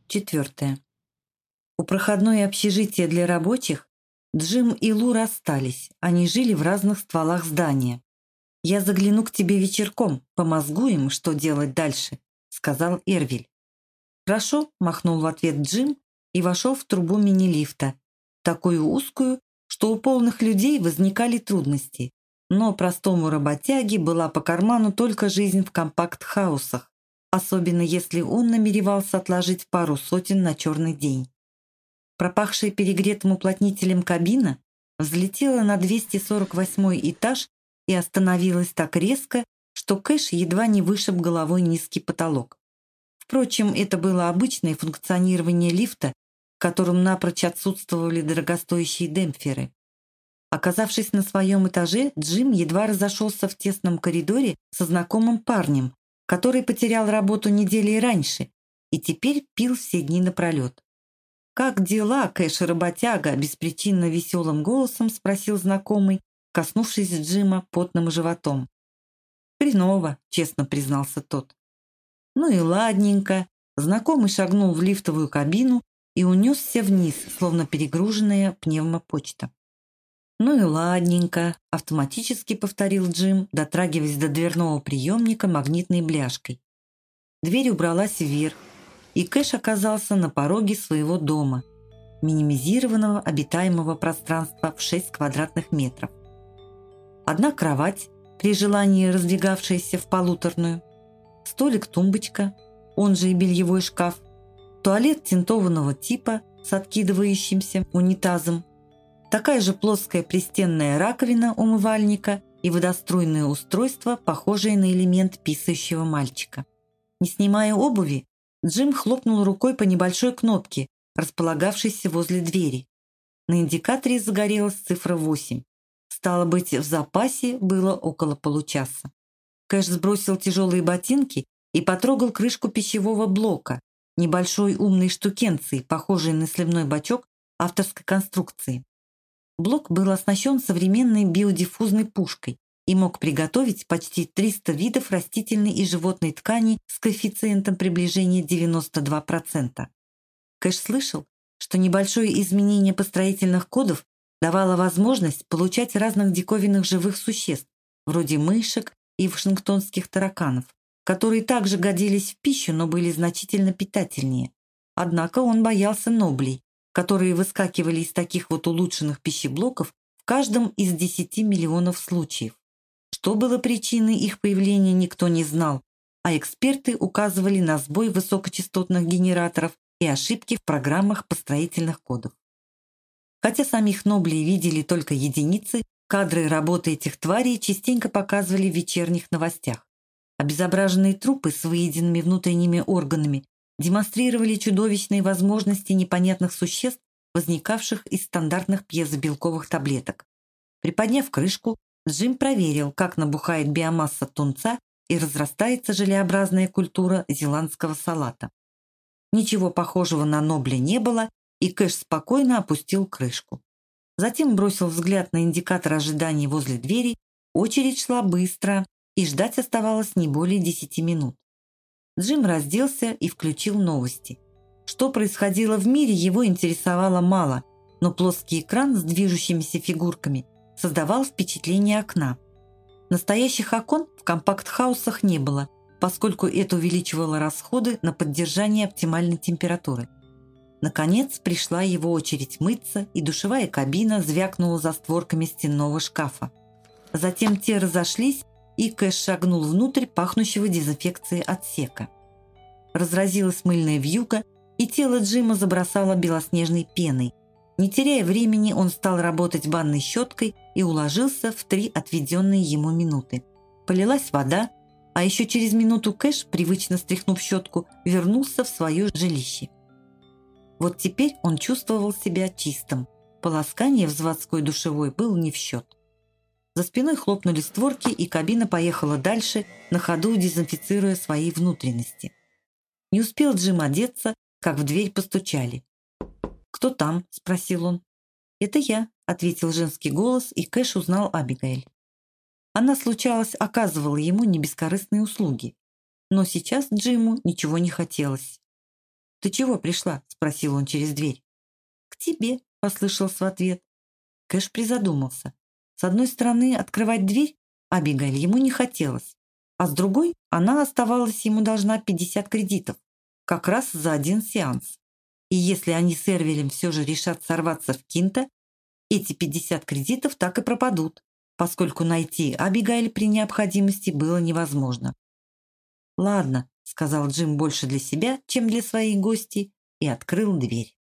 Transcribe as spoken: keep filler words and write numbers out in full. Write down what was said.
Четвертое. У проходной общежития для рабочих Джим и Лу расстались. Они жили в разных стволах здания. «Я загляну к тебе вечерком, помозгуем, что делать дальше», — сказал Эрвиль. «Хорошо», — махнул в ответ Джим и вошел в трубу мини-лифта, такую узкую, что у полных людей возникали трудности. Но простому работяге была по карману только жизнь в компакт-хаусах, особенно если он намеревался отложить пару сотен на черный день. Пропахшая перегретым уплотнителем кабина взлетела на двести сорок восьмой этаж и остановилась так резко, что Кэш едва не вышиб головой низкий потолок. Впрочем, это было обычное функционирование лифта, в котором напрочь отсутствовали дорогостоящие демпферы. Оказавшись на своем этаже, Джим едва разошелся в тесном коридоре со знакомым парнем, который потерял работу недели раньше и теперь пил все дни напролет. «Как дела, Кэш-работяга?» – беспричинно веселым голосом спросил знакомый, коснувшись Джима потным животом. «Хреново», – честно признался тот. «Ну и ладненько». Знакомый шагнул в лифтовую кабину и унесся вниз, словно перегруженная пневмопочта. «Ну и ладненько», – автоматически повторил Джим, дотрагиваясь до дверного приемника магнитной бляшкой. Дверь убралась вверх, и Кэш оказался на пороге своего дома, минимизированного обитаемого пространства в шесть квадратных метров. Одна кровать, при желании раздвигавшаяся в полуторную, столик-тумбочка, он же и бельевой шкаф, туалет тинтованного типа с откидывающимся унитазом, такая же плоская пристенная раковина умывальника и водоструйное устройство, похожее на элемент писающего мальчика. Не снимая обуви, Джим хлопнул рукой по небольшой кнопке, располагавшейся возле двери. На индикаторе загорелась цифра восемь. Стало быть, в запасе было около получаса. Кэш сбросил тяжелые ботинки и потрогал крышку пищевого блока, небольшой умной штукенции, похожей на сливной бачок авторской конструкции. Блок был оснащен современной биодиффузной пушкой и мог приготовить почти триста видов растительной и животной ткани с коэффициентом приближения девяносто два процента. Кэш слышал, что небольшое изменение построительных кодов давало возможность получать разных диковинных живых существ, вроде мышек и вашингтонских тараканов, которые также годились в пищу, но были значительно питательнее. Однако он боялся ноблей, которые выскакивали из таких вот улучшенных пищеблоков в каждом из десяти миллионов случаев. Что было причиной их появления, никто не знал, а эксперты указывали на сбой высокочастотных генераторов и ошибки в программах построительных кодов. Хотя самих ноблей видели только единицы, кадры работы этих тварей частенько показывали в вечерних новостях. Обезображенные трупы с выеденными внутренними органами демонстрировали чудовищные возможности непонятных существ, возникавших из стандартных пьезобелковых таблеток. Приподняв крышку, Джим проверил, как набухает биомасса тунца и разрастается желеобразная культура зеландского салата. Ничего похожего на нобля не было, и Кэш спокойно опустил крышку. Затем бросил взгляд на индикатор ожидания возле двери. Очередь шла быстро, и ждать оставалось не более десяти минут. Джим разделся и включил новости. Что происходило в мире, его интересовало мало, но плоский экран с движущимися фигурками создавал впечатление окна. Настоящих окон в компакт-хаусах не было, поскольку это увеличивало расходы на поддержание оптимальной температуры. Наконец пришла его очередь мыться, и душевая кабина звякнула за створками стенного шкафа. Затем те разошлись, и Кэш шагнул внутрь пахнущего дезинфекцией отсека. Разразилась мыльная вьюга, и тело Джима забросало белоснежной пеной. Не теряя времени, он стал работать банной щеткой и уложился в три отведенные ему минуты. Полилась вода, а еще через минуту Кэш, привычно стряхнув щетку, вернулся в свое жилище. Вот теперь он чувствовал себя чистым. Полоскание в заводской душевой был не в счет. За спиной хлопнули створки, и кабина поехала дальше, на ходу дезинфицируя свои внутренности. Не успел Джим одеться, как в дверь постучали. «Кто там?» – спросил он. «Это я», – ответил женский голос, и Кэш узнал Абигейль. Она, случалось, оказывала ему небескорыстные услуги, но сейчас Джиму ничего не хотелось. «Ты чего пришла?» – спросил он через дверь. «К тебе», – послышался в ответ. Кэш призадумался. С одной стороны, открывать дверь Абигаиль ему не хотелось, а с другой она оставалась ему должна пятьдесят кредитов, как раз за один сеанс. И если они с Эрвелем все же решат сорваться в Кинто, эти пятьдесят кредитов так и пропадут, поскольку найти Абигаиль при необходимости было невозможно. «Ладно», — сказал Джим больше для себя, чем для своей гости, и открыл дверь.